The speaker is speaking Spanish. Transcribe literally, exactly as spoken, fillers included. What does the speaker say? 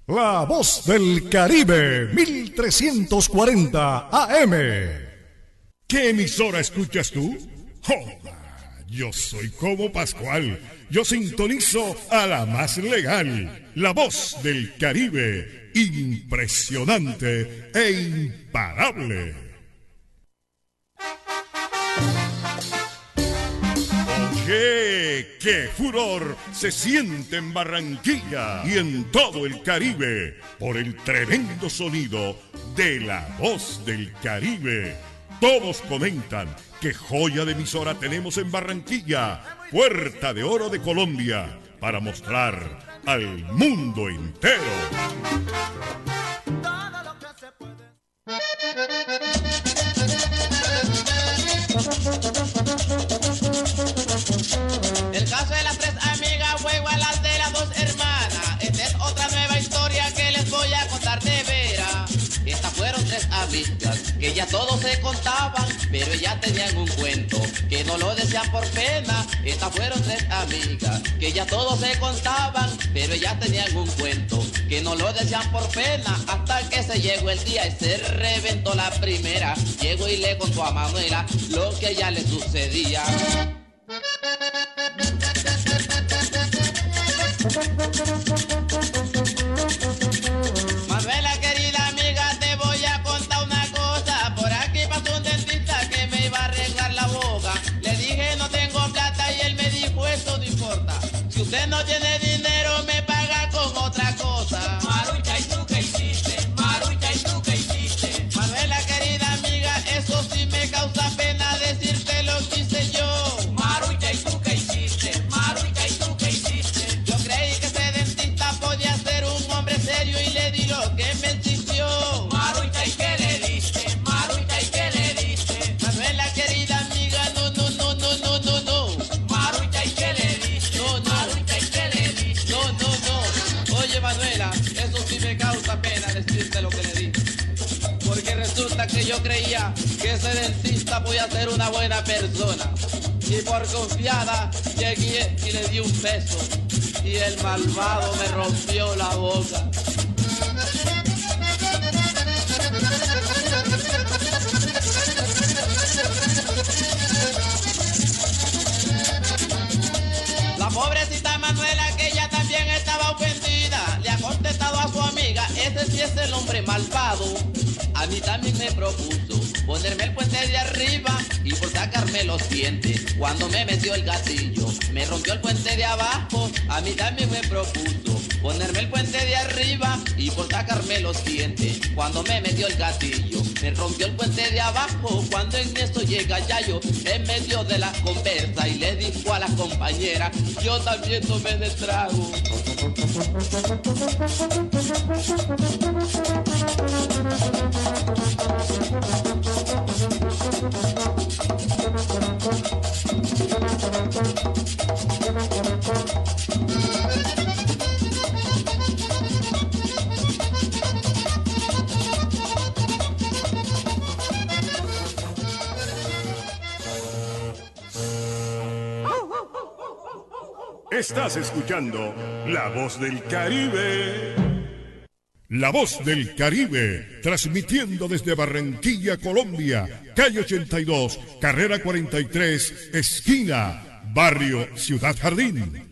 La Voz del Caribe, mil trescientos cuarenta A M. ¿Qué emisora escuchas tú? ¡Joda! Yo soy como Pascual. Yo sintonizo a la más legal. La Voz del Caribe. Impresionante e imparable. Oye, qué furor se siente en Barranquilla y en todo el Caribe por el tremendo sonido de La Voz del Caribe. Todos comentan qué joya de emisora tenemos en Barranquilla, Puerta de Oro de Colombia, para mostrar al mundo entero. El caso de las tres amigas fue igual al de las dos hermanas. Esta es otra nueva historia que les voy a contar de veras. Estas fueron tres amigas que ya todos se contaban, pero ellas tenían un cuento que no lo decían por pena. Estas fueron tres amigas que ya todos se contaban, pero ellas tenían un cuento que no lo decían por pena. Hasta que se llegó el día y se reventó la primera. Llegó y le contó a Manuela lo que a ella le sucedía. Manuela, querida amiga, te voy a contar una cosa. Por aquí pasó un dentista que me iba a arreglar la boca. Le dije no tengo plata y él me dijo eso no importa. Si usted no tiene dinero me paga con otra cosa. Marucha, ¿y tú qué hiciste? Marucha, ¿y tú qué hiciste? Manuela, querida amiga, eso sí me causa pena decirte lo que hice yo. Marucha, ¿y tú qué hiciste? Marucha, ¿y tú qué hiciste? Yo creí que ese dentista podía ser un hombre serio y le di lo que me exigió. Marucha, ¿y qué le diste? Marucha, ¿y qué le diste? Manuela, querida amiga, no, no, no, no, no, no, no. Marucha, ¿y qué le diste? No, no. Marucha, ¿y qué le diste? No, no, no. Oye, Manuela, eso sí me causa pena decirte lo que le di. Porque resulta que yo creía que ese dentista podía ser una buena persona. Y por confiada llegué y le di un beso. Y el malvado me rompió la boca. La pobrecita Manuela, que ella también estaba ofendida, le ha contestado a su amiga, ese sí es el hombre malvado. A mí también me propuso ponerme el puente de arriba y por sacarme los dientes. Cuando me metió el gatillo, me rompió el puente de abajo. A mí también me propuso ponerme el puente de arriba y por sacarme los dientes. Cuando me metió el gatillo, me rompió el puente de abajo. Cuando en esto llega Yayo, en medio de la conversa y le dijo a la compañera, yo también tomé de trago. Estás escuchando La Voz del Caribe. La Voz del Caribe, transmitiendo desde Barranquilla, Colombia, calle ochenta y dos, carrera cuarenta y tres, esquina, barrio Ciudad Jardín.